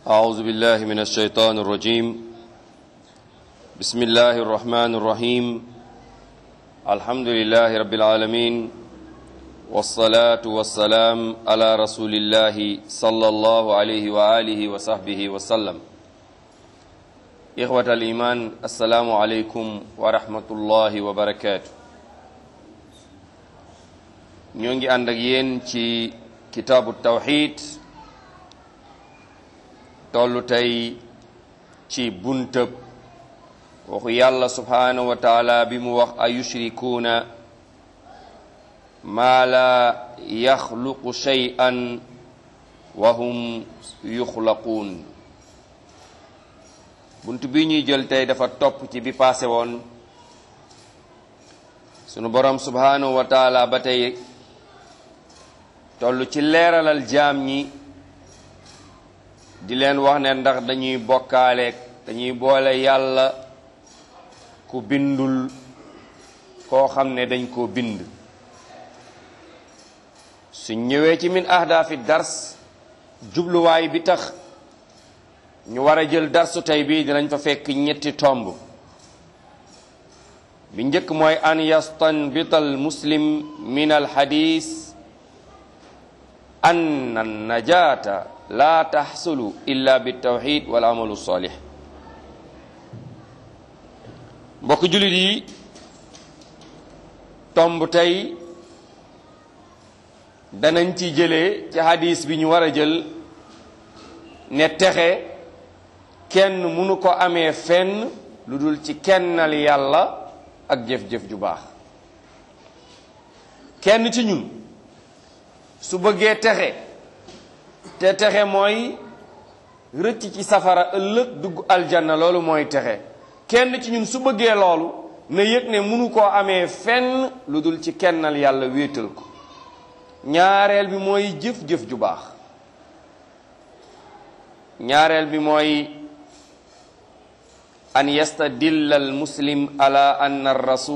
أعوذ بالله من الشيطان الرجيم بسم الله الرحمن الرحيم الحمد لله رب العالمين والصلاة والسلام على رسول الله صلى الله عليه وآله وصحبه وسلم إخوة الإيمان السلام عليكم ورحمة الله وبركاته ñongi ànd ak yéen ci kitaabu tawhid tollu tey ci buntëb waxu yàlla subhanahu wa taala bi mu wax ayushrikuuna maa la yaxluqu shay'an wa hum yuxlaquun bunt bi ñuy jël tey dafa topp ci bi paase woon sunu borom subhanahu wa taala ba tey tollu ci leeralal jaam ñi di leen wax ne ndax dañuy bokkaaleeg dañuy boole yàlla ku bindul koo xam ne dañ koo bind su ñëwee ci min ahdaafi dars jubluwaay bi tax ñu war a jël darsu tey bi dinañ fa fekk ñetti tomb bi njëkk mooy an yastanbita al muslim min al hadis anna najata la taxsulu illa bitawxid wal amalu salih mbokk jullit yi tomb tey danañ ci jëlee ci hadis bi ñu war a jël ne texe kenn mënu ko amee fenn lu dul ci kennal yàlla ak jëf-jëf ju baax kenn ci ñun su bëggee texe te texe mooy rëcc ci safara ëllëg dugg aljanna loolu mooy texe kenn ci ñun su bëggee loolu na yëg ne mënu koo amee fenn lu dul ci kennal yàlla wéetal ko ñaareel bi mooy jëf-jëf ju baax ñaareel bi mooy an yastadilla al muslim ala anna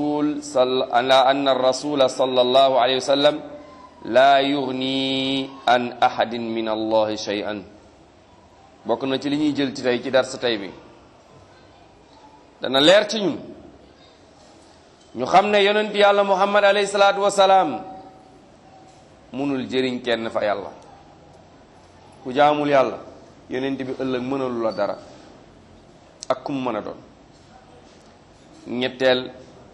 rasula sallallahu alayhi wa sallam laa yugni an ahadin min allahi shay'an bokk na ci li ñuy jël ci tey ci darsa tey bi dana leer ci ñun ñu xam ne yonent yàlla muhammad alayhi salaatu wasalaam munul jëriñ kenn fa yàlla ku jaamul yàlla yonent bi ëllëg mënalu la dara ak kum mën a doon ñetteel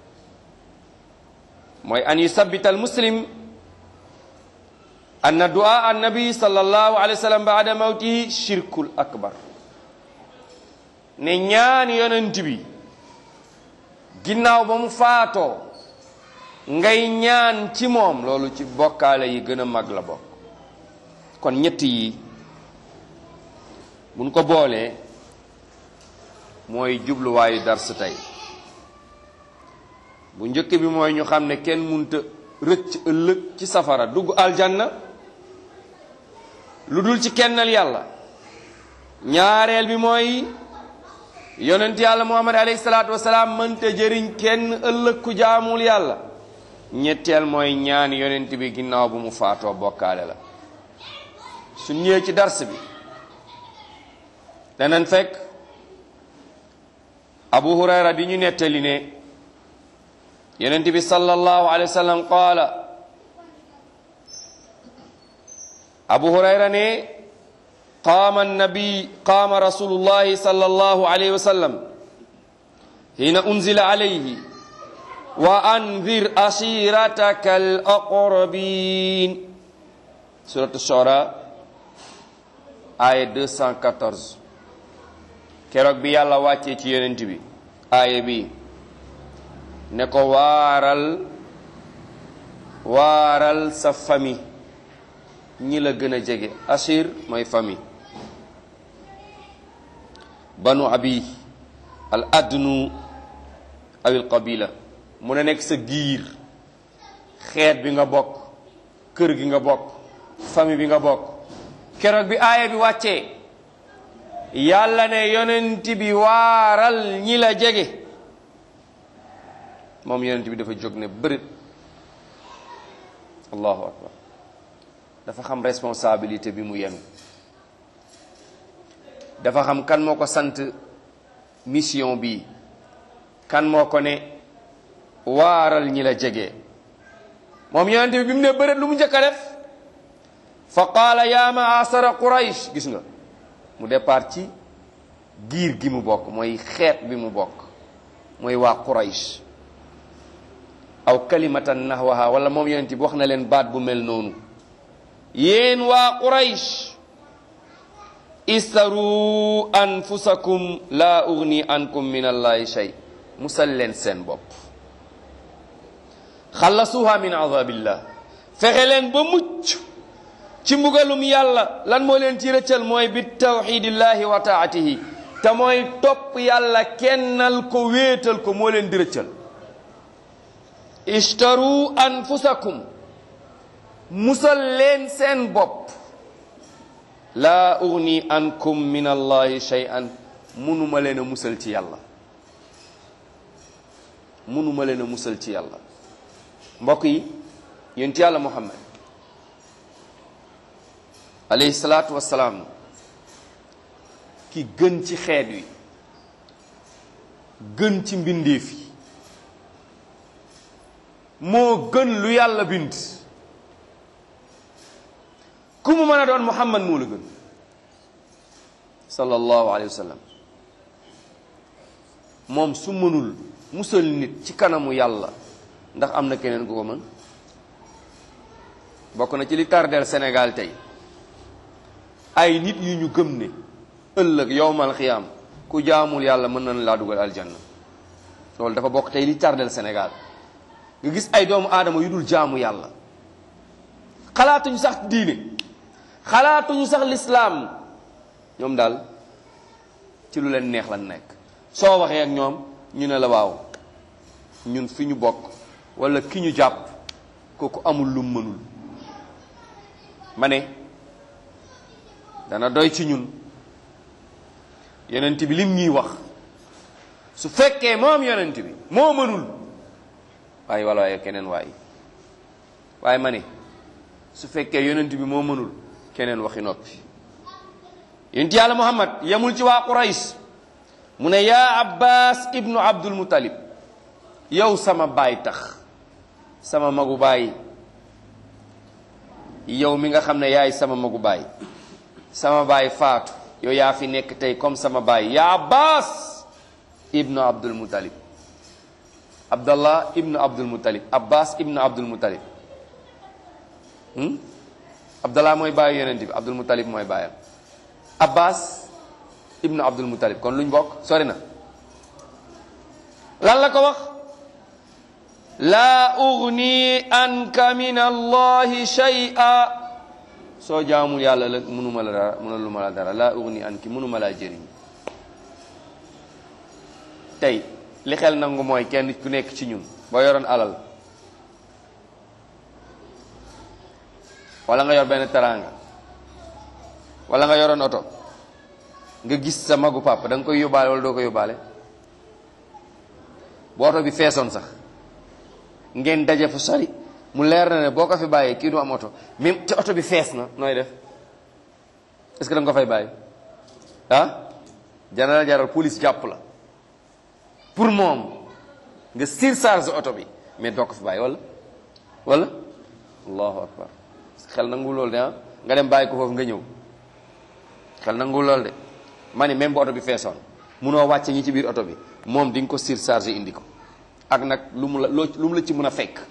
mooy an yusabbita al muslim anna du'a annabi sallallahu alayhi wa sallam ba'da mawtihi shirkul akbar ne ñaan yonent bi ginnaaw ba mu faatoo ngay ñaan ci moom loolu ci bokkaale yi gën a mag la bokk kon ñett yi buñ ko boolee mooy jubluwaayu dars tey bu njëkk bi mooy ñu xam ne kenn munta rëcc ëllëg ci safara dugg aljanna lu dul ci kennal yàlla ñaareel bi mooy yonent yàlla muhammad alayhi salaatu wasalaam mënta jëriñ kenn ëllëg ku jaamul yàlla ñetteel mooy ñaan yonent bi ginnaaw bu mu faatoo bokkaale la su ñëwee ci dars bi danañ fekk abu hurayra di ñu nettali ne yonent bi sallallahu alayhi wa sallam qaala abu hurayra ne qaama rasulullahi sallallahu alayhi wa sallam hina unzila alayhi wa anzir ashirataka al aqrabin surat ash-shu'ara aya 214 keroog bi yàlla wàccee ci yonent bi aya bi ne ko waaral sa famille ñi la gën a jege ashir mooy famille banu abi al adnu awil qabila mu ne nekk sa giir xeet bi nga bokk kër gi nga bokk famille bi nga bokk keroog bi aaya bi wàccee yàlla ne yonent bi waaral ñi la jege moom yonent bi dafa jóg ne bërit allahu akbar dafa xam responsabilité bi mu yenu dafa xam kan moo ko sant mission bi, kan moo ko ne waaral ñi la jege. moom yonent bi mu ne bëreet lu mu njëkk a def fa qaala yaa ma'ashara Quraysh. gis nga mu départ ci giir gi mu bokk, mooy xeet bi mu bokk, mooy waa Quraysh. aw kalimatan nahwaha, wala moom yonent bi wax na leen baat bu mel noonu. yéen waa Quraysh, istaru anfusakum la ugni ankum min allahi shay. musal leen seen bopp, xallasuha min azabillah, fexe leen ba mucc ci mbugalum yàlla. lan moo leen ci rëccal mooy bi tawxidillahi wa taatihi, te mooy topp yàlla kennal ko wéetal ko moo leen di rëccal. ishtaru anfusakum, musal leen seen bopp. laa ugni ankum min allahi shay'an, munuma leen a musal ci yàlla, munuma leen a musal ci yàlla. mbokk yi, yonent yàlla Muhammad alayhi salaatu wassalaam, ki gën ci xeet wi, gën ci mbindeef yi, moo gën lu yàlla bind. ku mu mën a doon Muhammad moo la gën sallallahu alayhi wa sallam. moom su mënul musal nit ci kanamu yàlla, ndax am na keneen ku ko mën? bokk na ci li tardeel Sénégal tey ay nit yu ñu gëm ne ëllëg yowmal xiyaam ku jaamul yàlla mën nañ laa dugal aljanna. loolu dafa bokk tey li tardeel Sénégal. nga gis ay doomu aadama yu dul jaamu yàlla, xalaatuñu sax diine, xalaatuñu sax lislaam, ñoom daal ci lu leen neex lan nekk. soo waxee ak ñoom ñu ne la waaw ñun fi ñu bokk wala ki ñu jàpp kooku amul lu mënul. ma ne dana doy ci ñun yonent bi lim ñuy wax, su fekkee moom yonent bi moo mënul, waaye wala waaye keneen waaye ma ne su fekkee yonent bi moo mënul, keneen waxi noppi. yonent yàlla Muhammad yemul ci waa Quraysh, mu ne yaa Abbas ibnu Abdul Muttalib, yow sama baay tax, sama magu baay, yow mi nga xam ne yaay sama magu baay, sama baay faatu, yow yaa fi nekk tey comme sama baay. yaa Abbas ibnu Abdul Muttalib, Abdallah ibnu Abdul Muttalib, Abbas ibnu Abdul Muttalib. Abdallah mooy baayu yonent bi, Abdul Muttalib mooy baayam. Abbas ibnu Abdul Muttalib, kon luñ bokk sori na. lan la ko wax? laa ugni anka min allahi shay'a. soo jaamul yàlla la mënuma la dara, mënaluma la dara. laa ugni anki, mënuma laa jëriñ. tey li xel nangu mooy kenn ku nekk ci ñun boo yoroon alal wala nga yor benn teraanga wala nga yoroon oto, nga gis sa magu papa, da nga koy yóbbaale wala doo ko yóbbaale? bu oto bi feesoon sax ngeen daje fu sori, mu leer na ne boo ko fi bàyyee kii du am oto, même te oto bi fees na, nooy def? est-ce que da nga ko fay bàyyi? jaral police jàpp la pour moom nga surcharge oto bi, mais doo ko fi bàyyi wala allahu akbar. xel nangu loolu de nga dem bàyyi ko foofu nga ñëw, xel nangu loolu de. ma ni même bu oto bi feesoon munoo wàcce ñi ci biir oto bi, moom di nga ko surcharge indi ko, ak nag lu mu la ci mën a fekk.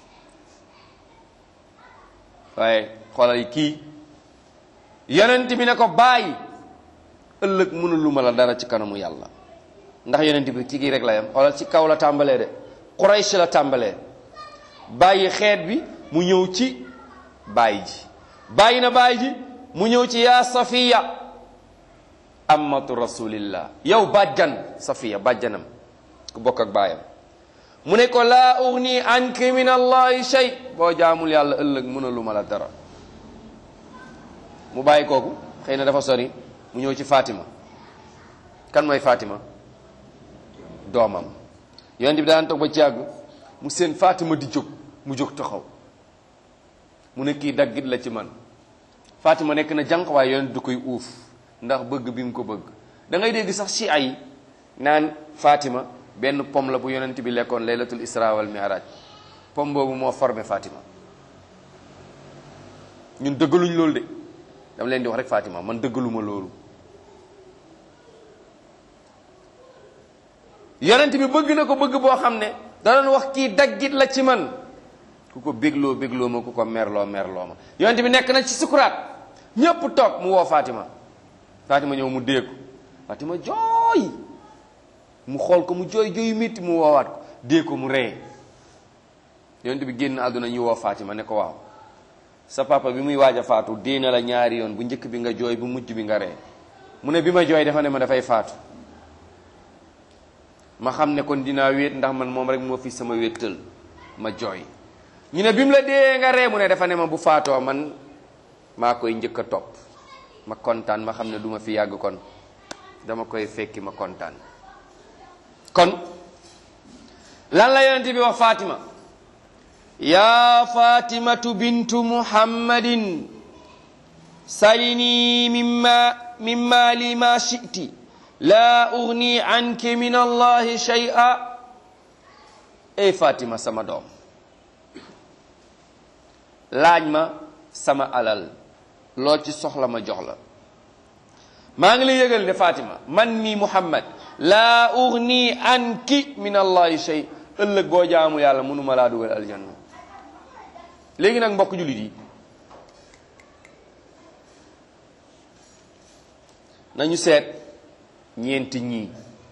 waaye xoolal kii yonent bi ne ko bàyyi, ëllëg mënul lu ma la dara ci kanamu yàlla. ndax yonent bi ci kii rek la yam, xoolal ci kaw la tàmbalee de, Quraysh la tàmbalee, bàyyi xeet bi mu ñëw ci bàyyi ji, bàyyi na bàyyi ji mu ñëw ci yaa Safiya ammatu rasulillah, yow bàjjan Safiya, bàjjanam ku bokk ak baayam. mu ne ko laa ugni anki min allahi shay, boo jaamul yàlla ëllëg mënalu ma la dara. mu bàyyi kooku, xëy na dafa sori, mu ñëw ci Fatima. kan mooy Fatima? doomam. yonent bi daan toog ba ci yàgg mu seen Fatima di jóg, mu jóg taxaw, mu ne kii daggit la ci man. Fatima nekk na jànq waaye yonent du koy uuf, ndax bëgg bi mu ko bëgg. da ngay dégg sax ci ay naan Fatima benn pom la bu yonent bi lekkoon laylatul isra wal mi'raj, pom boobu moo formé Fatima. ñun dëggaluñ loolu de, dama leen di wax rek Fatima, man dëggaluma loolu. yonent bi bëgg na ko bëgg boo xam ne da doon wax kii daggit la ci man, ku ko bégloo bégloo ma, ku ko merloo merloo ma. yonent bi nekk na ci sukuraat, ñëpp toog mu woo Fatima. Fatima ñëw mu dee ko, Fatima jooy, mu xool ko mu jooy jooyu métti, mu woowaat ko, dee ko mu ree. yonent bi génn àdduna ñu woo Fatima ne ko waaw, sa papa bi muy waaj a faatu dee na la ñaari yoon, bu njëkk bi nga jooy, bu mujj bi nga ree. mu ne bi ma jooy dafa ne ma dafay faatu, ma xam ne kon dinaa wéet ndax man moom rek moo fi sama wéttal, ma jooy. ñu ne bi mu la dee nga ree, mu ne dafa ne ma bu faatoo man maa koy njëkk a topp, ma kontaan, ma xam ne duma fi yàgg, kon dama koy fekki, ma kontaan. kon lan la yonent bi wax Fatima? yaa Fatimatu bintu Muhammadin salini mimma li ma shi'ti laa ugni anki min allahi shay'a. ey Fatima sama doom, laaj ma sama alal, loo ci soxla ma jox la. maa ngi lay yëgal de Fatima, man mi Muhammad laa ugni anki min allahi shay, ëllëg boo jaamu yàlla mënuma laa dugal aljanna. léegi nag mbokk jullit yi, nañu seet ñeenti ñii.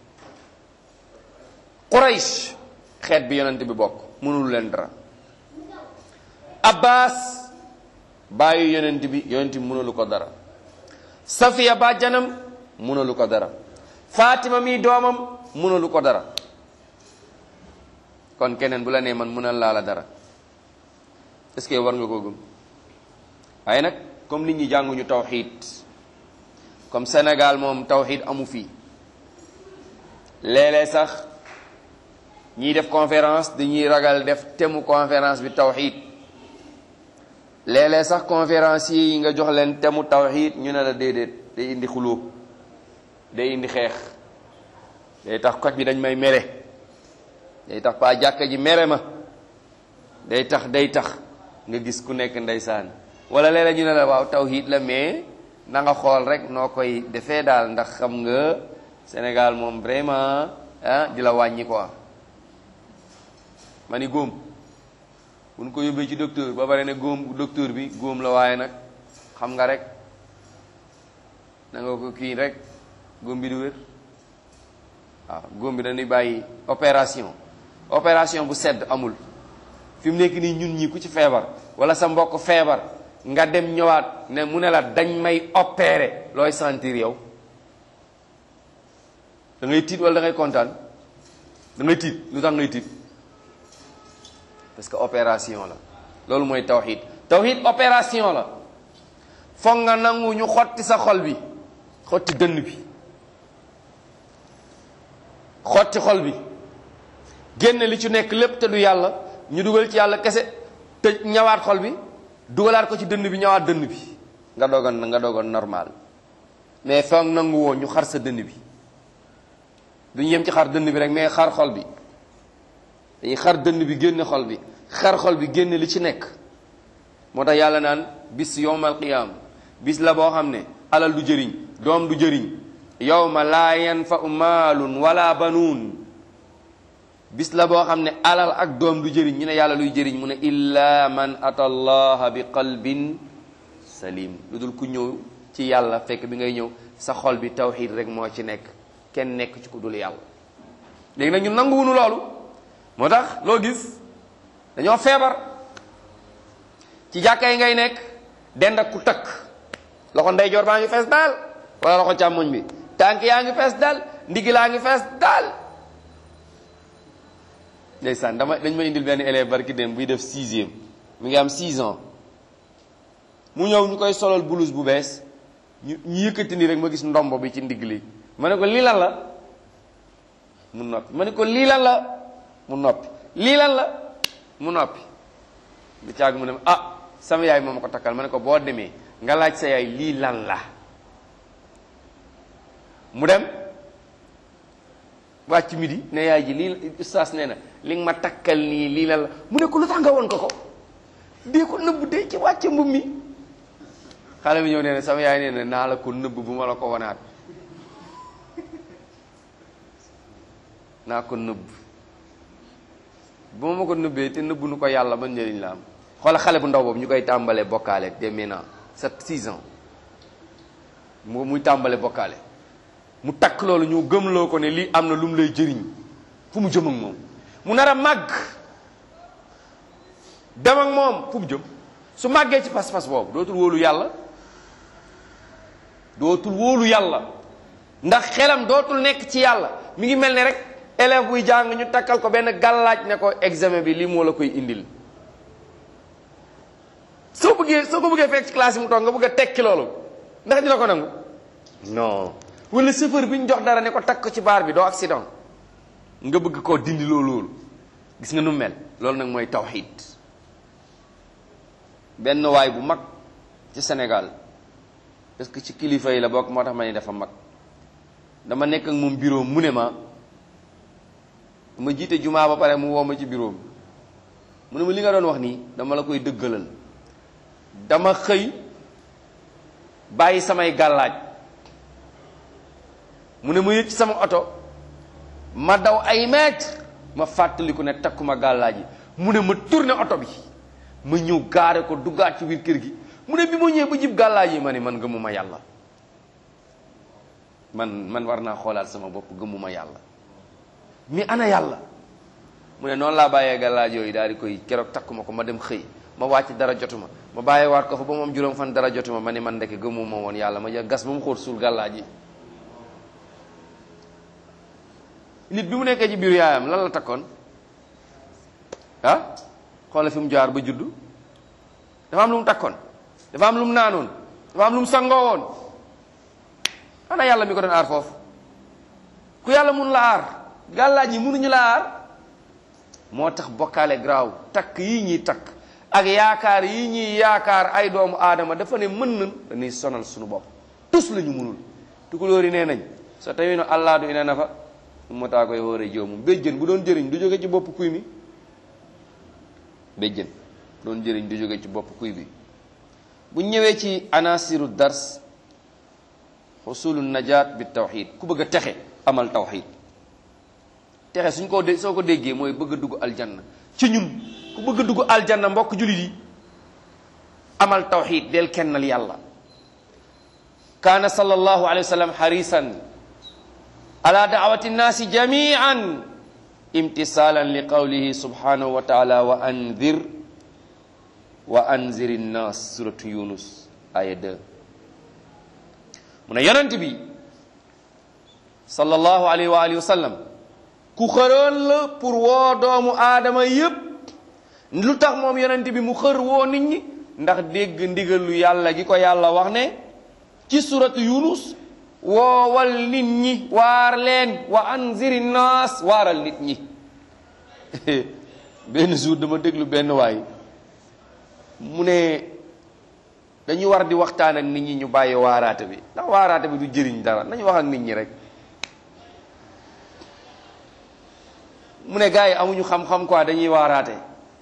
Quraysh, xeet bi yonent bi bokk, mënul leen dara. Abbas, bàyyi yonent bi mënulu ko dara. Safiya bàjjanam mënulu ko dara. Fatima mi doomam mënulu ko dara. kon keneen bu la nee man mënal laa la dara, est-ce que war nga ko gëm? waaye nag comme nit ñi jànguñu tawxiid, comme Sénégal moom tawxiid amu fii, léeg-léeg sax ñiy def conférence dañuy ragal def temu conférence bi tawxiid. léeg-léeg sax conférence yi nga jox leen temu tawxiid ñu ne la déedéet, day indi xuloo, day indi xeex, day tax koñ bi dañ may mere, day tax pa jàkka ji mere ma, day tax nga gis ku nekk ndeysaan. wala léeg-léeg ñu ne la waaw tawxiid la, mais na nga xool rek noo koy defee daal, ndax xam nga Sénégal moom vraiment di la wàññi quoi. ma ni góom bu ñu ko yóbbee ci docteur ba bare ne góom docteur bi góom la, waaye nag xam nga rek na nga ko kii rek góom bi du wér. waaw góom bi dañuy bàyyi opération bu sedd amul. fi mu nekk nii ñun ñi ku ci feebar wala sa mbokk feebar nga dem ñëwaat ne mu ne la dañ may opérer, looy sentir yow? da ngay tiit wala da ngay kontaan? da ngay tiit. lu tax ngay tiit? parce que opération la. loolu mooy tawxiid. tawxiid opération la. foog nga nangu ñu xotti sa xol bi, xotti dënn bi, xotti xol bi, génne li ci nekk lépp te du yàlla, ñu dugal ci yàlla kese, te ñawaat xol bi, dugalaat ko ci dënn bi, ñawaat dënn bi, nga dogon normal. mais foog nangu woo ñu xar sa dënn bi. duñu yem ci xar dënn bi rek, mais xar xol bi. dañuy xar dënn bi génne xol bi, xar xol bi génne li ci nekk. moo tax yàlla naan bis yawmal qiyaam, bis la boo xam ne alal du jëriñ, doom du jëriñ. yawma laa yanfa'u maalun wala banuun. bis la boo xam ne alal ak doom du jëriñ. ñu ne yàlla luy jëriñ, mu ne illa man ata allaha bi qalbin salim. lu dul ku ñëw ci yàlla fekk bi ngay ñëw sa xol bi tawxiid rek moo ci nekk, kenn nekk ci ku dul yàlla. léegi nag ñu nanguwunu loolu, moo tax loo gis dañoo feebar. ci jàkka yi ngay nekk dend ak ku takk, loxo ndeyjoor baa ngi fees daal wala loxo càmmoñ bi, tànk yaa ngi fees daal, ndigg laa ngi fees daal. ndeysaan dañ ma indil benn élève barki dem buy def 6e, mi ngi am 6 ans. mu ñëw ñu koy solal blouse bu bees, ñu yëkkati ni rek ma gis ndombo bi ci ndigg li. ma ne ko lii lan la? mu noppi. ma ne ko lii lan la? mu noppi. lii lan la? mu noppi. bi caag mu ne sama yaay moo ma ko takkal. ma ne ko boo demee nga laaj sa yaay lii lan la. mu dem wàcc midi ne yaay ji lii ustaas nee na li nga ma takkal nii lii la mu ne ko lu tax nga woon ko dee ko nëbb dee ci wàcce mbub mi xale bi ñëw nee na sama yaay nee na naa la ko nëbb bu ma la ko wanaat naa ko nëbb bu ma ko nëbbee te nëbbu nu ko yàlla ban njëriñ la am. xoola xale bu ndaw boobu ñu koy tàmbalee bokkaale dès maintenant 7-6 ans muy tàmbale bokkaale mu takk loolu ñu gëmloo ko ne lii am na lu mu lay jëriñ fu mu jëm ak moom mu nar a màgg dem ak moom fu mu jëm su màggee ci pas-pas boobu dootul wóolu yàlla ndax xelam dootul nekk ci yàlla mi ngi mel ne rek élève buy jàng ñu takkal ko benn gàllaaj ne ko examen bi lii moo la koy indil soo ko bëggee fekk ci classe yi mu toog nga bëgg a tekki loolu ndax dina ko nangu non wala chauffeur bi ñu jox dara ne ko takk ko ci baar bi doo accident nga bëgg koo dindi loolu gis nga nu mel loolu nag mooy tawxiid. benn waay bu mag ci Sénégal parce que ci kilifa yi la bokk moo tax ma ne dafa mag dama nekk ak moom bureau mu ne ma jiite jumaa ba pare mu woo ma ci bureau mu ne ma li nga doon wax nii dama la koy dëggalal dama xëy bàyyi samay gàllaaj mu ne ma yëg ci sama oto ma daw ay mètre ma fàttaliku ne takkuma gàllaaj yi mu ne ma tourné oto bi ma ñëw gaare ko duggaat ci biir kër gi mu ne bi ma ñëwee ba jib gàllaaj yi ma ne man gëmuma yàlla man war naa xoolaat sama bopp gëmuma yàlla mais ana yàlla mu ne noonu laa bàyyee gàllaaj yooyu daal di koy keroog takkuma ko ma dem xëy ma wàcc dara jotuma ma bàyyi waat ko fa ba moom juróom fan dara jotuma ma ne man ndeke gëmuma woon yàlla ma gas ba mu xóot suul gàllaaj yi nit bi mu nekkee ci biir yaayam lan la takkoon ah xoolal fi mu jaar ba juddu dafa am lu mu takkoon dafa am lu mu naanoon dafa am lu mu sangoo woon ana yàlla mi ko doon aar foofu ku yàlla mun la aar gàllaaj yi munuñu la aar moo tax bokkaale graaw takk yii ñuy takk ak yaakaar yii ñuy yaakaar ay doomu aadama dafa ne mën nan dañuy sonal suñu bopp tus la ñu munul tukulóor yi nee nañ so tawi no allah du ina nafa ummataa koy wóore joomum béjjën bu doon jëriñ du jóge ci bopp kuy mi béjjën doon jëriñ du jóge ci bopp kuy bi bu ñëwee ci anasiru dars xusulu najaat bi tawxid ku bëgg a texe amal tawxid texe suñ ko soo ko déggee mooy bëgg a dugg aljanna ci ñun ku bëgg a dugg aljanna mbokk jullit yi amal tawxid del kennal yàlla kaana sallallahu alayhi wa sallam harisan ala daawati nnaasi jamian imtisalan li qawlihi subhanahu wa taala wa anzir nnaas suratu yunus aya 2 mu ne yonent bi sallallahu alayhi wa alihi wa sallam ku xëroon la pour woo doomu aadama yépp lu tax moom yonent bi mu xër woo nit ñi ndax dégg ndigalu yàlla gi ko yàlla wax ne ci suratu yunus woowal nit ñi waar leen wa anziri naas waaral nit ñi benn jour dama déglu benn waay mu ne dañu war di waxtaan ak nit ñi ñu bàyyi waaraate bi ndax waaraate bi du jëriñ dara nañu wax ak nit ñi rek mu ne gars yi amuñu xam-xam quoi dañuy waaraate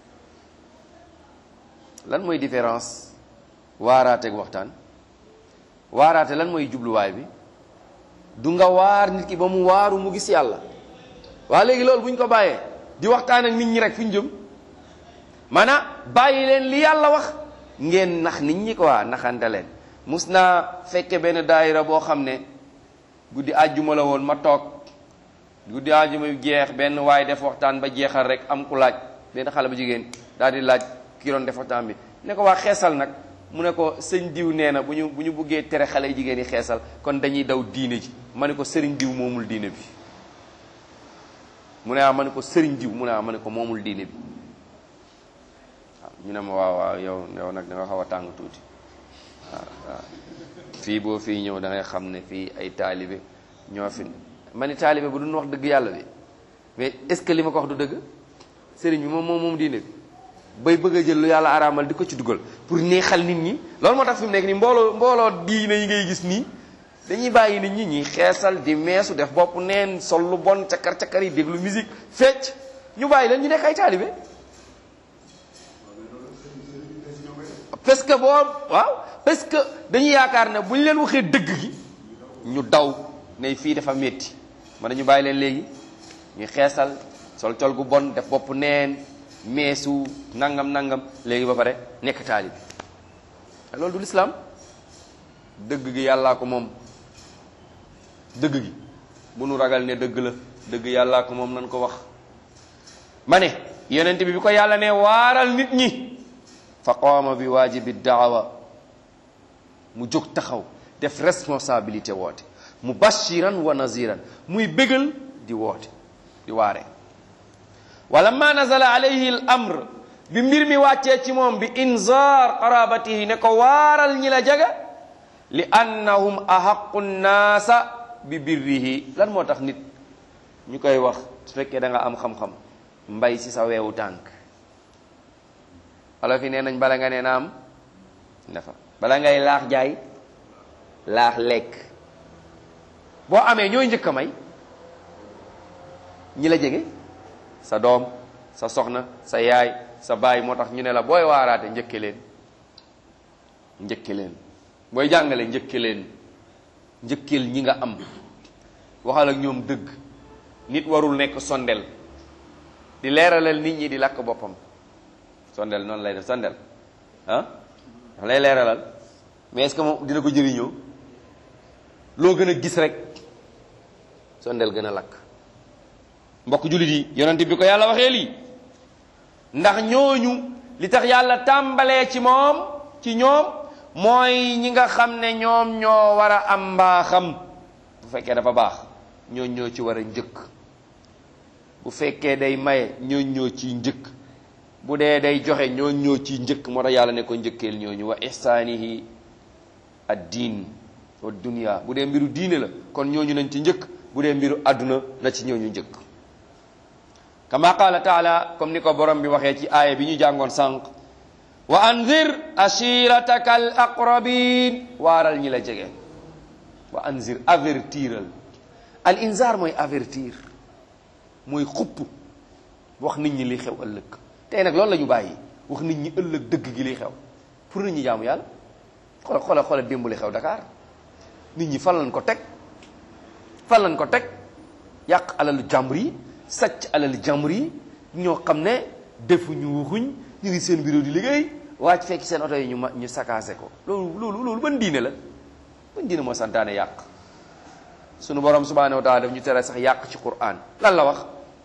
lan mooy différence waaraate ak waxtaan waaraate lan mooy jubluwaay bi du nga waar nit ki ba mu waaru mu gis yàlla waa léegi loolu bu ñu ko bàyyee di waxtaan ak nit ñi rek fu ñu jëm maanaam bàyyi leen li yàlla wax ngeen nax nit ñi quoi naxante leen mus naa fekke benn daayira boo xam ne guddi àjjuma la woon ma toog guddi àjjuma yu jeex benn waaye def waxtaan ba jeexal rek am ku laaj benn xale bu jigéen daal di laaj ki doon def waxtaan bi ne ko waa xeesal nag mu ne ko sëñ diw nee na bu ñu buggee tere xale yu jigéen yi xeesal kon dañuy daw diine ji ma ne ko sëriñ diw moomul diine bi mu ne ma ne ko sëriñ diw mu ne ma ne ko moomul diine bi waaw ñu ne ma waaw yow nag da nga xaw a tàng tuuti waaw fii boo fii ñëw da ngay xam ne fii ay taalibe ñoo fi ma ni taalibe bu duñ wax dëgg yàlla bi mais est-ce que li ma ko wax du dëgg sëriñ bi moom diine bi bay bëgg a jël lu yàlla araamal di ko ci dugal pour neexal nit ñi loolu moo tax fi mu nekk nii mbooloo diine yi ngay gis nii dañuy bàyyi nit ñi ñuy xeesal di meesu def bopp neen sol lu bon cakar-cakar yi déglu musique fecc ñu bàyyi leen ñu nekk ay taalibe parce que parce que dañuy yaakaar ne bu ñu leen waxee dëgg gi ñu daw ne fii dafa métti man nañu bàyyi leen léegi ñuy xeesal sol col gu bon def bopp neen meesu nangam léegi ba pare nekk taalibe loolu du lislaam dëgg gi yàllaa ko moom dëgg gi bu nu ragal ne dëgg la dëgg yàllaa ko moom nan ko wax ma ne yonent bi ko yàlla ne waaral nit ñi fa qaama bi waajibi daawa mu jóg taxaw def responsabilité woote mubashiran wa naziran muy bégal di woote di waare wala ma nazala alayhi al amr bi mbir mi wàccee ci moom bi inzaar qarabatihi ne ko waaral ñi la jege li annahum ahaqu nnaasa bi birrihi lan moo tax nit ñu koy wax su fekkee da nga am xam-xam mbay ci sa weewu tànk wala fi nee nañ bala nga nee na am dafa bala ngay laax jaay laax lekk boo amee ñooy njëkk a may ñi la jege sa doom sa soxna sa yaay sa baay moo tax ñu ne la booy waaraate njëkke leen booy jàngale njëkkeel ñi nga am waxal ak ñoom dëgg nit warul nekk sondel di leeralal nit ñi di lakk boppam sondel noonu lay def sondel ah dax lay leeralal mais est-ce que moom dina ko jëriñoo loo gën a gis rek sondel gën a lakk mbokk jullit yi yonent bi ko yàlla waxee lii ndax ñooñu li tax yàlla tàmbalee ci ñoom mooy ñi nga xam ne ñoom ñoo war a am mbaaxam bu fekkee dafa baax ñoo ci war a njëkk bu fekkee day maye ñoo ciy njëkk bu dee day joxe ñoo ciy njëkk moo tax yàlla ne ko njëkkeel ñooñu wa ihsaanihi ad-diin wa dunya bu dee mbiru diine la kon ñooñu nañ ci njëkk bu dee mbiru àdduna na ci ñooñu njëkk kama qaala taala comme ni ko borom bi waxee ci aaya bi ñu jàngoon sànq wa anzir ashirataka al aqrabin waaral ñi la jege wa anzir avertiral al inzar mooy avertir mooy xupp wax nit ñi li xew ëllëg tey nag loolu la ñu bàyyi wax nit ñi ëllëg dëgg gi li xew pour nit ñi jaamu yàlla xoolal démb li xew Dakar nit ñi fan lañ ko teg yàq alalu jàmbur yi sàcc alalu jàmbur yi ñoo xam ne defuñu waxuñ ñu ngi seen bureau di liggéey wàcc fekk seen oto yi ñu sakaase ko loolu ban diine la ban diine moo santaane yàq sunu borom subhanahu wa taala daf ñu tere sax yàq ci Qur'an lan la wax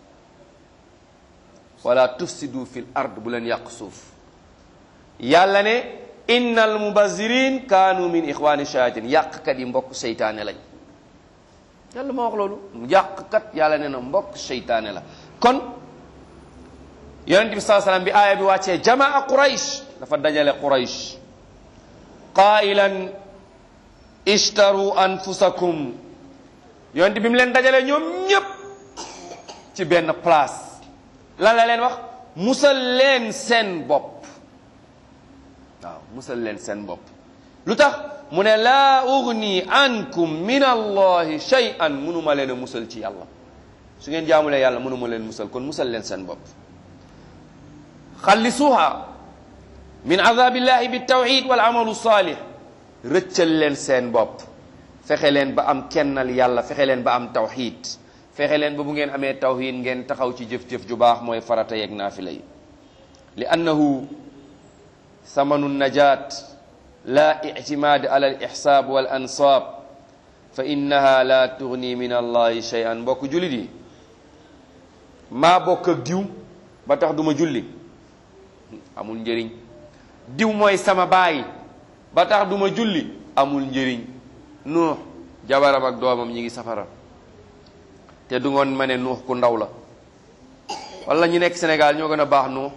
wala tufsidu fil ard bu leen yàq suuf yàlla ne innal mubazirin kaanu min ixwani shayatin yàqkat yi mbokk seytaane lañ yàlla moo wax loolu yàqkat yàlla ne na mbokk seytaane la kon yonent bi saa sallam bi aaya bi wàccee jamaa Quraysh dafa dajale Quraysh qaa'ilan ishtaru anfusakum yonent bi mu leen dajale ñoom ñépp ci benn place lan la leen wax musal leen seen bopp waaw musal leen seen bopp lu tax mu ne laa ugni ankum min allahi shay'an mënuma leen a musal ci yàlla su ngeen jaamulee yàlla mënuma leen musal kon musal leen seen bopp xallisuha min azabillahi bitawxid wal amalu salih rëccal leen seen bopp fexe leen ba am kennal yàlla fexe leen ba am tawxid fexe leen ba bu ngeen amee tawxid ngeen taxaw ci jëf-jëf ju baax mooy farata yeeg naafila yi li annahu samanu najat la ictimaad ala al ixsaab wal ansaab fa innaha la tugni min allahi shay'an mbokk jullit yi maa bokk ak diw ba tax duma julli amul njëriñ diw mooy sama baay ba tax duma julli amul njëriñ nuux jabaram ak doomam ñi ngi safara te du ngoon ma ne nuux ku ndaw la wala ñu nekk Sénégal ñoo gën a baax nuux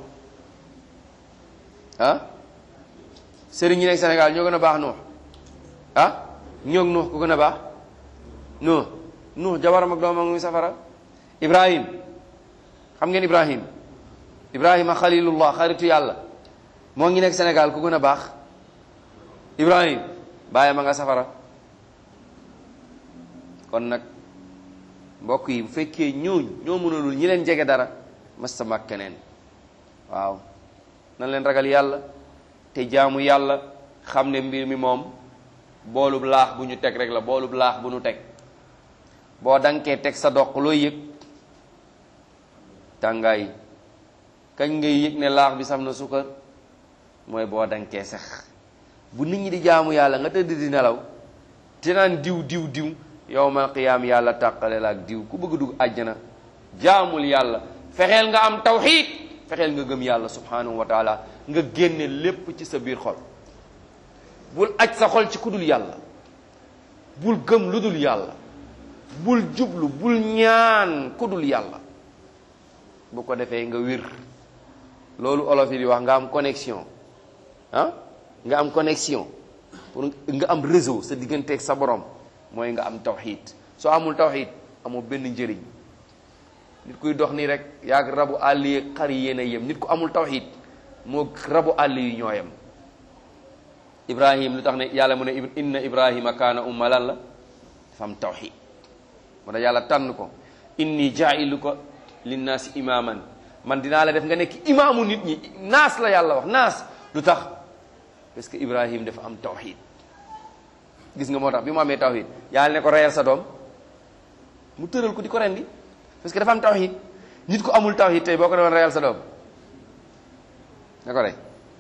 ah sëriñ ñi nekk Sénégal ñoo gën a baax nuux ah ñoog nuux ku gën a baax nuux jabaram ak doomam ngi safara Ibrahim xam ngeen Ibrahima xalilullah xaritu yàlla moo ngi nekk Sénégal ku gën a baax Ibrahim bàyyi ma nga safara kon nag mbokk yi bu fekkee ñoo mënalul ñi leen jege dara masta mag keneen waaw nan leen ragal yàlla te jaamu yàlla xam ne mbir mi moom boolub laax bu ñu teg rek la boolub laax bu ñu teg boo dankee teg sa doq looy yëg tàngaay kañ ngay yëg ne laax bi sam na sukkar mooy boo dankee sax bu nit ñi di jaamu yàlla nga tëdd di nelaw te naan diw yawmal qiyaam yàlla tàqale la ak diw ku bëgg dugg àjjana jaamul yàlla fexeel nga am tawxiid fexeel nga gëm yàlla subhanahu wa taala nga génne lépp ci sa biir xol bul aj sa xol ci ku dul yàlla bul gëm lu dul yàlla bul jublu bul ñaan ku dul yàlla bu ko defee nga wir loolu olof yi di wax nga am connexion nga am connexion pour nga am réseau sa digganteeg sa borom mooy nga am tawxiid soo amul tawxiid amoo benn njëriñ nit kuy dox nii rek yaag rabu àll yi xar yi yéen a yem nit ku amul tawxiid moo rabu àll yi ñoo yem Ibrahim lu tax ne yàlla mu ne inna Ibrahima kaana umma lan la dafa am tawxiid moo tax yàlla tànn ko inni jaa'iluka linnaasi imaaman man dinaa la def nga nekk imaamu nit ñi naas la yàlla wax naas lu tax parce que Ibrahim dafa am tawxiid gis nga moo tax bi mu amee tawxiid yàlla ne ko reyal sa doom mu tëral ko di ko rendi parce que dafa am tawxiid nit ku amul tawxiid tey boo ko doon reyal sa doom na ko rey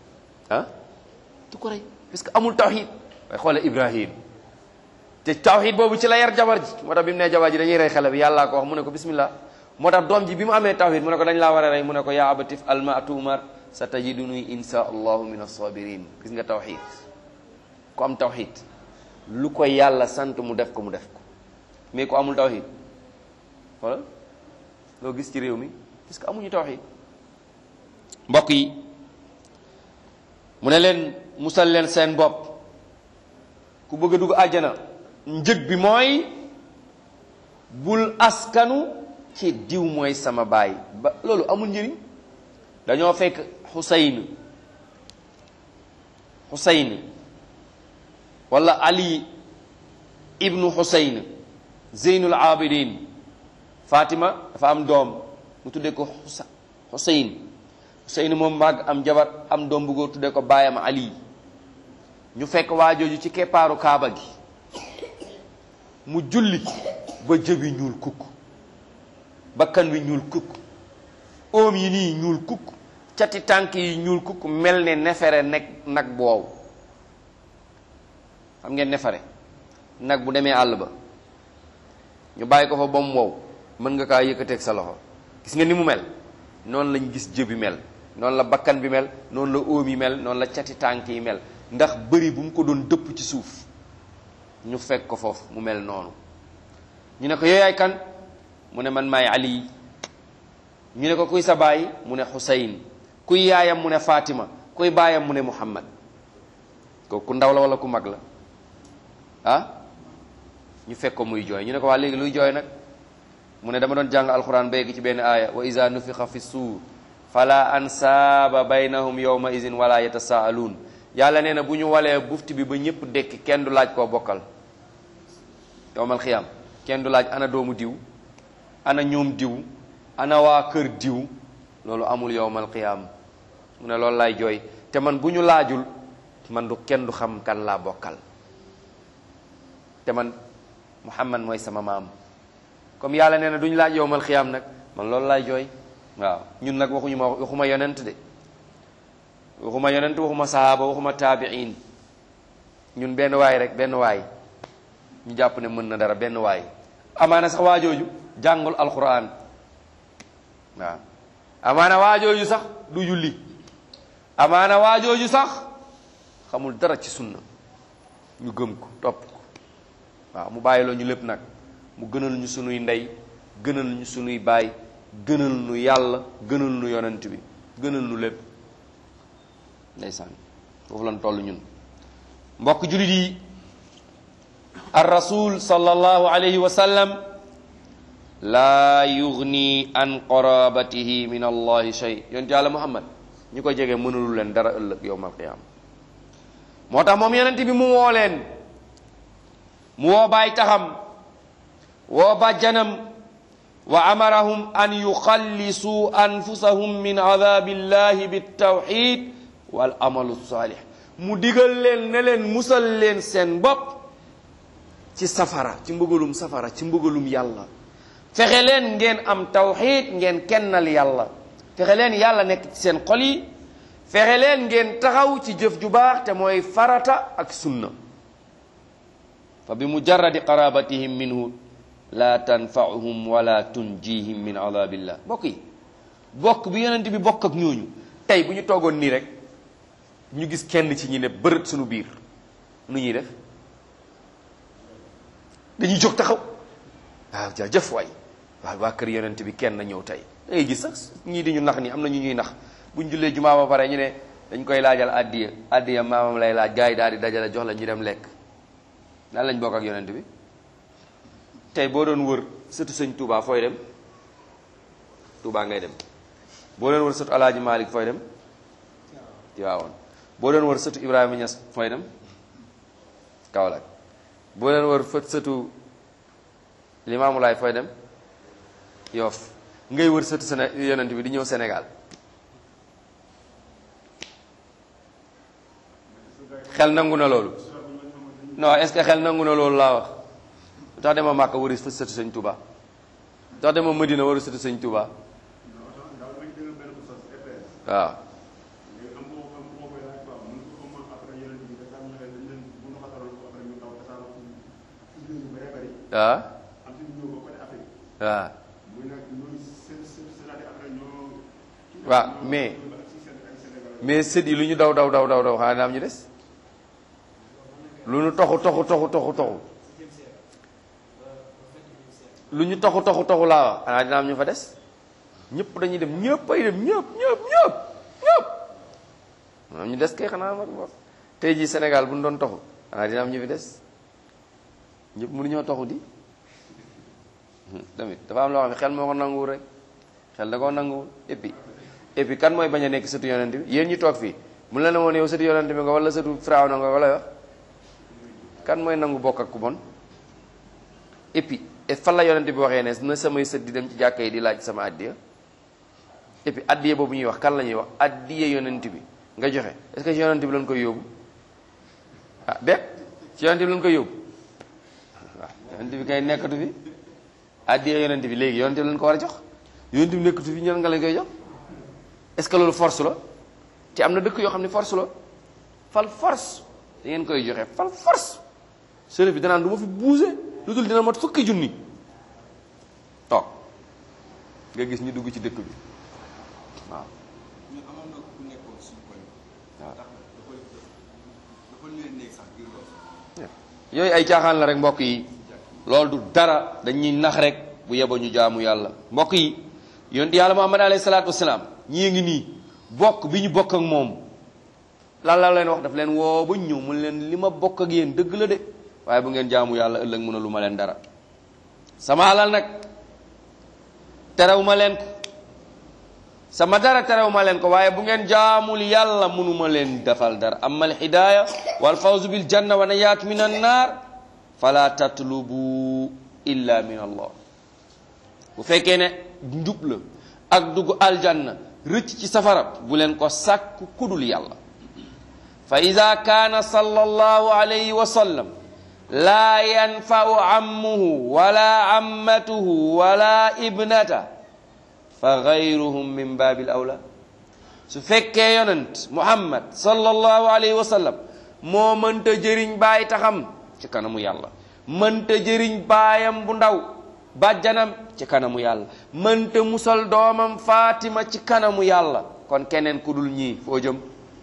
du ko rey parce que amul tawxiid waaye xoole Ibrahim te tawxiid boobu ci la yar jabar ji moo tax bi mu nee jabar ji dañuy rey xale bi yàllaa ko wax mu ne ko bismillah moo tax doom ji bi mu amee tawxiid mu ne ko dañ laa war a rey mu ne ko yaa abati if'al maa tu'mar satajiduni insha allahu min as-sabirin gis nga tawxiid ku am tawxiid lu ko yàlla sant mu def ko mais ku amul tawxiid wala loo gis ci réew mi parce que amuñu tawxiid mbokk yi mu ne leen musal leen seen bopp ku bëgg a dugg àjjana njëg bi mooy bul askanu ci diw mooy sama baay ba loolu amul njëriñ dañoo fekk Xusayn wala Ali ibnu Xusayn Zeynul Abidin Fatima dafa am doom mu tuddee ko Xusayn moom màgg am jabar am doom bu góor tuddee ko baayam Ali ñu fekk waajooju ci keppaaru Kaaba gi mu julli ba jëbi ñuul kukk bakkan wi ñuul kukk oom yi nii ñuul kukk cati tànk yi ñuul kukk mel ne nefere nag bu wow xam ngeen nefere nag bu demee àll ba ñu bàyyi ko fa ba mu wow mën nga kaa yëkkateeg sa loxo gis nga ni mu mel noonu lañ gis jëbi mel noonu la bakkan bi mel noonu la oom yi mel noonu la cati tànk yi mel ndax bëri bu mu ko doon dëpp ci suuf ñu fekk ko foofu mu mel noonu ñu ne ko yooyaay kan mu ne man maay Ali ñu ne ko kuy sa baay mu ne Xusayn kuy yaayam mu ne Fatima kuy baayam mu ne Muhammad kooku ku ndaw la wala ku mag la ñu fekk ko muy jooy ñu ne ko waa léegi luy jooy nag mu ne dama doon jàng alquran béygi ci benn aaya wa iza nufixa fi suur fala ansaaba baynahum yawma izin wala yatasaaluun yàlla nee na bu ñu walee bufti bi ba ñëpp dekki kenn du laaj koo bokkal yawmal xiyaam kenn du laaj ana doomu diw ana ñoom diw ana waa kër diw loolu amul yawmal qiyaam mu ne loolu laay jooy te man bu ñu laajul man du kenn du xam kan laa bokkal te man Muhammad mooy sama maam comme yàlla nee na duñu laaj yawmal qiyaam nag man loolu laay jooy waaw ñun nag waxuma yonent de waxuma yonent waxuma sahaaba waxuma taabiin ñun benn waay rek benn waay ñu jàpp ne mën na dara benn waay amaana sax waajooju jàngul alquran waaw amaana waajooju sax du julli amaana waajooju sax xamul dara ci sunna ñu gëm ko topp ko waaw mu bàyyiloo ñu lépp nag mu gënal ñu sunuy ndey gënal ñu sunuy baay gënal nu yàlla gënal nu yonent bi gënal nu lépp ndeysaan foofu lan toll ñun mbokk jullit yi ar rasul sallallahu alayhi wa sallam laa yugni an qarabatihi min allahi shay yonent yàlla muhammad ñi ko jege mënulu leen dara ëllëg yowmal qiyaama moo tax moom yonent bi mu woo leen mu woo baay taxam woo bàjjanam wa amarahum an yuxallisuu anfusahum min adabillahi bitawxid wal amalu salih mu digal leen ne leen musal leen seen bopp ci safara, ci mbëggalum safara, ci mbëggalum yàlla. fexe leen ngeen am tawxid, ngeen kennal yàlla. fexe leen yàlla nekk ci seen xol yi. fexe leen ngeen taxaw ci jëf ju baax te mooy farata ak sunna. fa bi mujarradi qarabatihim minhu la tanfa'uhum wala tunjihim min adabillah. bokk yi bokk bi yonent bi bokk ak ñooñu tey bu ñu toogoon nii rek ñu gis kenn ci ñi ne bërët suñu biir nu ñuy def? dañuy jóg taxaw waaw jaajëf waay waaw waa kër yonent bi kenn ñëw tey. da ngay gis sax ñii di ñu nax ni am na ñu ñuy nax buñ jullee jumaa ba pare ñu ne dañ koy laajal addiya maamam lay laaj gars yi daal di dajale jox la ñu dem lekk. nan lañ bokk ak yonent bi? tey boo doon wër sëtu sëñ Touba fooy dem? Touba ngay dem. boo doon wër sëtu Alaaji Malik fooy dem? Tiwaawoon. boo doon wër sëtu Ibrahima Niass fooy dem? Kaolack. boo doon wër sëtu Limaamu Laay fooy dem? Yoff. ngay wër sëtu yonent bi di ñëw Sénégal. xel nangu na loolu? non est-ce que xel nangu na loolu laa wax. lu tax dema Màkka wëri fa sëtu sëñ Touba? lu tax dema Madina wëri sëtu sëñ Touba? waaw. waaw. waaw. waaw mais sët yi lu ñu daw xanaa dina am ñu des. lu ñu toxu lu ñu toxu laa wax xanaa dina am ñu fa des. ñëpp dañuy dem ñëpp ay dem ñëpp am ñu des kay xanaa mag bor tey jii Sénégal bu ñu doon toxu xanaa dina am ñu fi des. ñëpp mënuñoo toxu di tamit dafa am loo xam ne xel moo ko nanguwul rek. xel da koo nanguwul et puis kan mooy bañ a nekk sëtu yonent bi? yéen ñu toog fii mun la ne woon yow sëtu yonent bi nga wala sëtu Firawna nga wala wax kan mooy nangu bokk ak ku bon? et puis fan la yonent bi waxee ne na samay sët di dem ci jàkka yi di laaj sama addiya? et puis addiya boobu ñuy wax kan la ñuy wax? addiya yonent bi nga joxe. est-ce que ci yonent bi lañ koy yóbbu? ah bépp ci yonent bi lañ koy yóbbu? waaw yonent bi kay nekkatu fi. addiya yonent bi léegi yonent bi lañ ko war a jox. yonent bi nekkatu fi ñan nga lañ koy jox? est-ce que loolu force la? ci am na dëkk yoo xam ne force la. fal force da ngeen koy joxe fal force. sërëf bi danaan du ma fi bouger lu dul dina mat fukki junni toog nga gis ñu dugg ci dëkk bi waaw. ñu amoon na ku nekkoon suñu koñ. waaw dafa leen nekk sax ngir doon. yooyu ay caaxaan la rek mbokk yi. loolu du dara dañuy nax rek bu yeboo ñu jaamu yàlla. mbokk yi yonent yàlla Muhammad alayhi salaatu wasalaam ñii ngi nii bokk bi ñu bokk ak moom lan la leen wax daf leen woo ba ñëw mu leen li ma bokk ak yéen dëgg la de waaye bu ngeen jaamu yàlla ëllëg mën a lu ma leen dara. sama alal nag terew ma leen ko sama dara terew ma leen ko waaye bu ngeen jaamul yàlla mënuma leen defal dara. amma al hidaaya wal fawzu bil janna wa najaat min an naar fala tatlubu illa min allah. bu fekkee ne njub la ak dugg aljanna rëcc ci safara bu leen ko sàkku kudul yàlla. fa ida kaana sallallahu alayhi wa sallam laa yanfau ammuhu wala ammatuhu wala ibnata fa gayruhum min baabil awla. su fekkee yonent Muhammad sallallahu alayhi wa sallam moo mënta jëriñ baay taxam ci kanamu yàlla, mënta jëriñ baayam bu ndaw bàjjanam ci kanamu yàlla, mënta musal doomam Fatima ci kanamu yàlla, kon keneen ku dul ñii foo jëm?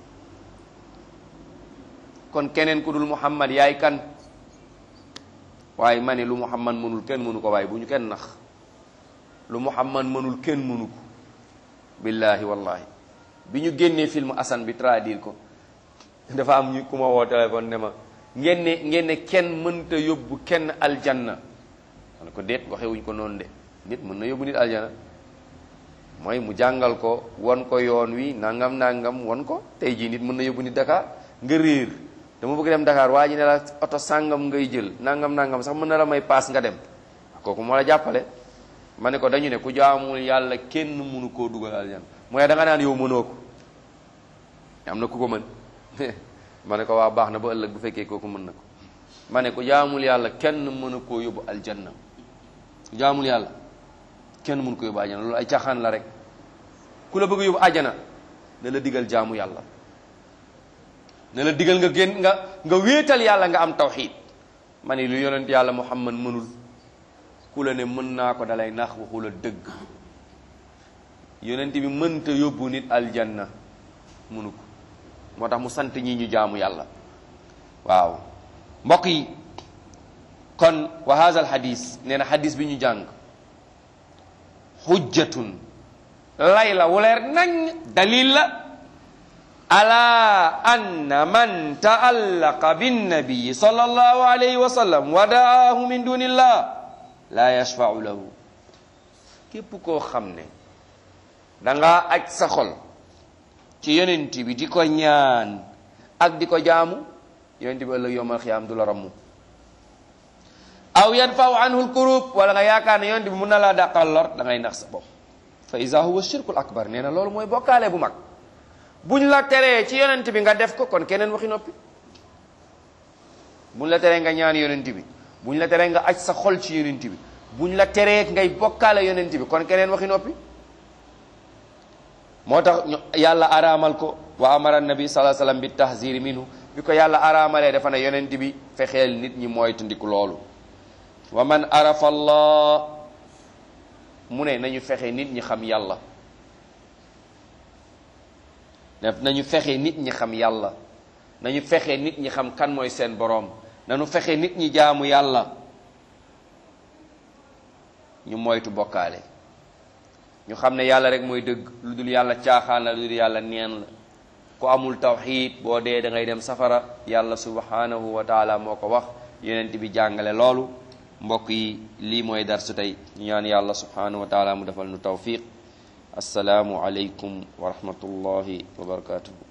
kon keneen ku dul Muhammad yaay kan? waaye ma ne lu Muhammad mënul kenn mënu ko, waaye bu ñu kenn nax. lu Muhammad mënul kenn mënu ko billahi wallahi. bi ñu génnee film Assane bi traduire ko dafa am ñu ku ma woo téléphone ne ma ngeen ne kenn mënta yóbbu kenn aljanna. ma ne ko déet waxewuñ ko noonu de. nit mën na yóbbu nit aljanna mooy mu jàngal ko won ko yoon wi nangam nangam won ko. tey jii nit mën na yóbbu nit Dakar nga réer, dama bëgg dem Dakar waa ji ne la oto sàngam ngay jël nangam nangam sax mën na la may paas nga dem kooku moo la jàppale. ma ne ko dañu ne ku jaamul yàlla kenn mënu koo dugal aljanna mooy da nga naan yow mënoo ko am na ku ko mën ma ne ko waa baax na ba ëllëg bu fekkee kooku mën na ko. ma ne ku jaamul yàlla kenn mënu koo yóbbu aljanna ku jaamul yàlla kenn mënu ko yóbbu aljanna loolu ay caaxaan la rek. ku la bëgg yóbbu àjjana ne la digal jaamu yàlla ne la digal nga génn nga wéetal yàlla nga am tawxiid. ma ne lu yonent yàlla Muhammad mënul ku la ne mën naa ko dalay nax waxu la dëgg. yonent bi mënta yóbbu nit aljanna mënu ko moo tax mu sant ñi ñu jaamu yàlla. waaw mbokk yi kon wa haazal hadis nee na hadis bi ñu jàng hujjatun lay la wuleer nañ dalil la ala anna man taallaqa binnabii sallallahu alayhi wa sallam wa daahu min dunillah la yashfau lahu. képp koo xam ne dangaa aj sa xol ci yonent bi di ko ñaan ak di ko jaamu yonent bi ëllëg yawmal xiyaam du la rammu. aw yanfau anhu lkurub wala nga yaakaar ne yonent bi mun na laa dàqal lor da ngay nax sa bopp. fa iza huwa shirkul akbar nee na loolu mooy bokkaale bu mag. buñ la teree ci yonent bi nga def ko kon keneen waxi noppi. buñ la teree nga ñaan yonent bi buñ la teree nga aj sa xol ci yonent bi buñ la teree ngay bokkaale yonent bi kon keneen waxi noppi. moo tax yàlla araamal ko wa amara nabi sallallahu alayhi wasallam bi tahziri minhu bi ko yàlla araamalee dafa ne yonent bi fexeel nit ñi moytandiku loolu. wa man arafa allah mu ne nañu fexe nit ñi xam yàlla nañu fexe nit ñi xam yàlla nañu fexe nit ñi xam kan mooy seen boroom nañu fexe nit ñi jaamu yàlla ñu moytu bokkaale ñu xam ne yàlla rek mooy dëgg lu dul yàlla caaxaan la lu dul yàlla neen la ku amul tawxiid boo dee da ngay dem safara yàlla subhanahu wa taala moo ko wax yonent bi jàngale loolu. mbokk yi lii mooy darsu tey ñu ñaan yàlla subhanahu wa taala mu defal nu tawfiq. assalaamu aleykum wa rahmatullahi wa barakatuhu.